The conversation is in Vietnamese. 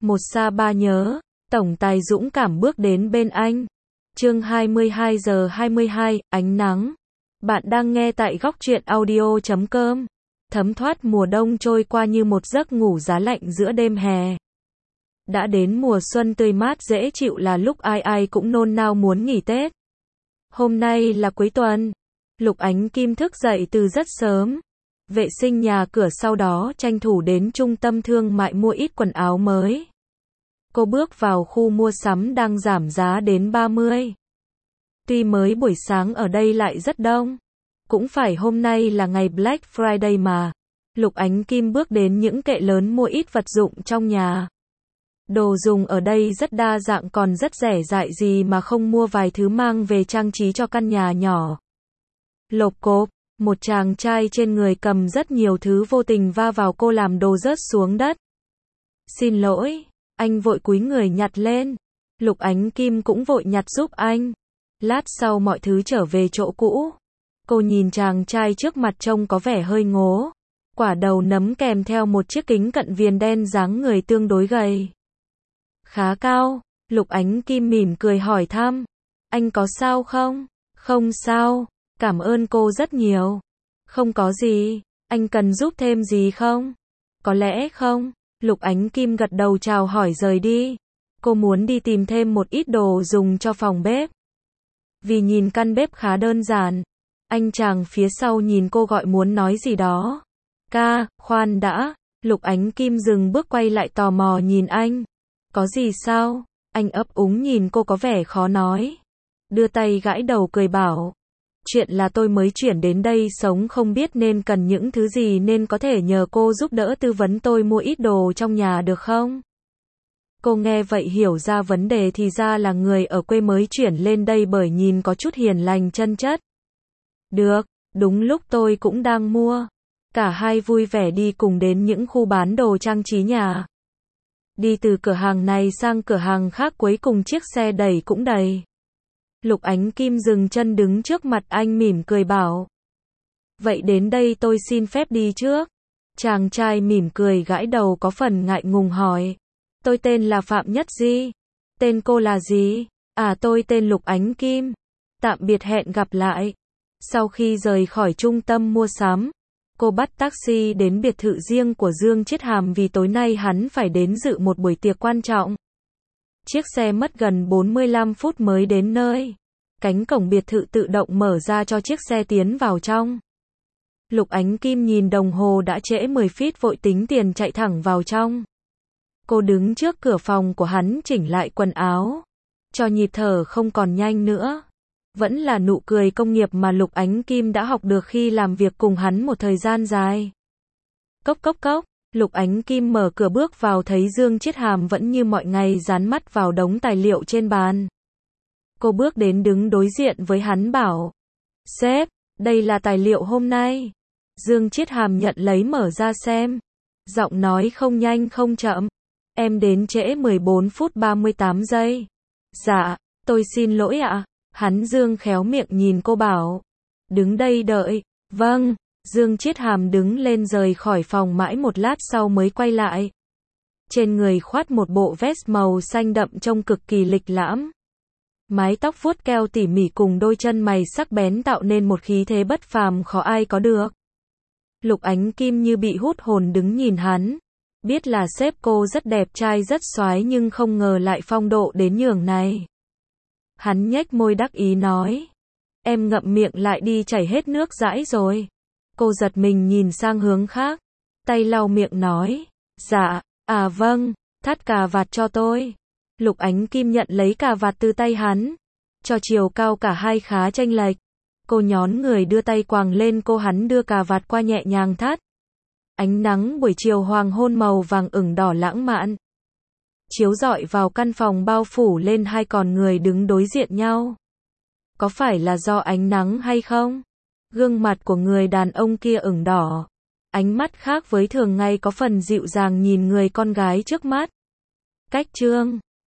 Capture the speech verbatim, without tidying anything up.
Một xa ba nhớ, tổng tài dũng cảm bước đến bên anh. Chương hai mươi hai giờ hai mươi hai, ánh nắng. Bạn đang nghe tại góc truyện audio chấm com. Thấm thoát mùa đông trôi qua như một giấc ngủ giá lạnh giữa đêm hè. Đã đến mùa xuân tươi mát dễ chịu là lúc ai ai cũng nôn nao muốn nghỉ Tết. Hôm nay là cuối tuần. Lục Ánh Kim thức dậy từ rất sớm. Vệ sinh nhà cửa, sau đó tranh thủ đến trung tâm thương mại mua ít quần áo mới. Cô bước vào khu mua sắm đang giảm giá đến ba mươi. Tuy mới buổi sáng ở đây lại rất đông. Cũng phải hôm nay là ngày Black Friday mà. Lục Ánh Kim bước đến những kệ lớn mua ít vật dụng trong nhà. Đồ dùng ở đây rất đa dạng, còn rất rẻ, dại gì mà không mua vài thứ mang về trang trí cho căn nhà nhỏ. Lộp cộp, một chàng trai trên người cầm rất nhiều thứ vô tình va vào cô làm đồ rớt xuống đất. Xin lỗi, anh vội cúi người nhặt lên. Lục Ánh Kim cũng vội nhặt giúp anh. Lát sau mọi thứ trở về chỗ cũ. Cô nhìn chàng trai trước mặt trông có vẻ hơi ngố. Quả đầu nấm kèm theo một chiếc kính cận viền đen, dáng người tương đối gầy. Khá cao. Lục Ánh Kim mỉm cười hỏi thăm. Anh có sao không? Không sao. Cảm ơn cô rất nhiều. Không có gì. Anh cần giúp thêm gì không? Có lẽ không. Lục Ánh Kim gật đầu chào hỏi rời đi. Cô muốn đi tìm thêm một ít đồ dùng cho phòng bếp. Vì nhìn căn bếp khá đơn giản. Anh chàng phía sau nhìn cô gọi muốn nói gì đó. Ca, khoan đã. Lục Ánh Kim dừng bước quay lại tò mò nhìn anh. Có gì sao? Anh ấp úng nhìn cô có vẻ khó nói. Đưa tay gãi đầu cười bảo. Chuyện là tôi mới chuyển đến đây sống, không biết nên cần những thứ gì nên có thể nhờ cô giúp đỡ tư vấn tôi mua ít đồ trong nhà được không? Cô nghe vậy hiểu ra vấn đề, thì ra là người ở quê mới chuyển lên đây bởi nhìn có chút hiền lành chân chất. Được, đúng lúc tôi cũng đang mua. Cả hai vui vẻ đi cùng đến những khu bán đồ trang trí nhà. Đi từ cửa hàng này sang cửa hàng khác, cuối cùng chiếc xe đẩy cũng đầy. Lục Ánh Kim dừng chân đứng trước mặt anh mỉm cười bảo. Vậy đến đây tôi xin phép đi trước. Chàng trai mỉm cười gãi đầu có phần ngại ngùng hỏi. Tôi tên là Phạm Nhất Di. Tên cô là gì? À, tôi tên Lục Ánh Kim. Tạm biệt, hẹn gặp lại. Sau khi rời khỏi trung tâm mua sắm, cô bắt taxi đến biệt thự riêng của Dương Chiết Hàm vì tối nay hắn phải đến dự một buổi tiệc quan trọng. Chiếc xe mất gần bốn mươi lăm phút mới đến nơi. Cánh cổng biệt thự tự động mở ra cho chiếc xe tiến vào trong. Lục Ánh Kim nhìn đồng hồ đã trễ mười phút, vội tính tiền chạy thẳng vào trong. Cô đứng trước cửa phòng của hắn chỉnh lại quần áo. Cho nhịp thở không còn nhanh nữa. Vẫn là nụ cười công nghiệp mà Lục Ánh Kim đã học được khi làm việc cùng hắn một thời gian dài. Cốc cốc cốc. Lục Ánh Kim mở cửa bước vào, thấy Dương Chiết Hàm vẫn như mọi ngày dán mắt vào đống tài liệu trên bàn. Cô bước đến đứng đối diện với hắn bảo. Sếp, đây là tài liệu hôm nay. Dương Chiết Hàm nhận lấy mở ra xem. Giọng nói không nhanh không chậm. Em đến trễ mười bốn phút ba mươi tám giây. Dạ, tôi xin lỗi ạ. Hắn Dương khéo miệng nhìn cô bảo. Đứng đây đợi. Vâng. Dương Chiết Hàm đứng lên rời khỏi phòng, mãi một lát sau mới quay lại. Trên người khoác một bộ vest màu xanh đậm trông cực kỳ lịch lãm. Mái tóc vuốt keo tỉ mỉ cùng đôi chân mày sắc bén tạo nên một khí thế bất phàm khó ai có được. Lục Ánh Kim như bị hút hồn đứng nhìn hắn. Biết là sếp cô rất đẹp trai rất soái nhưng không ngờ lại phong độ đến nhường này. Hắn nhếch môi đắc ý nói. Em ngậm miệng lại đi, chảy hết nước dãi rồi. Cô giật mình nhìn sang hướng khác. Tay lau miệng nói. Dạ, à vâng, thắt cà vạt cho tôi. Lục Ánh Kim nhận lấy cà vạt từ tay hắn. Cho chiều cao cả hai khá chênh lệch. Cô nhón người đưa tay quàng lên cô, hắn đưa cà vạt qua nhẹ nhàng thắt. Ánh nắng buổi chiều hoàng hôn màu vàng ửng đỏ lãng mạn. Chiếu rọi vào căn phòng bao phủ lên hai con người đứng đối diện nhau. Có phải là do ánh nắng hay không? Gương mặt của người đàn ông kia ửng đỏ. Ánh mắt khác với thường ngày, có phần dịu dàng nhìn người con gái trước mắt. Cách chương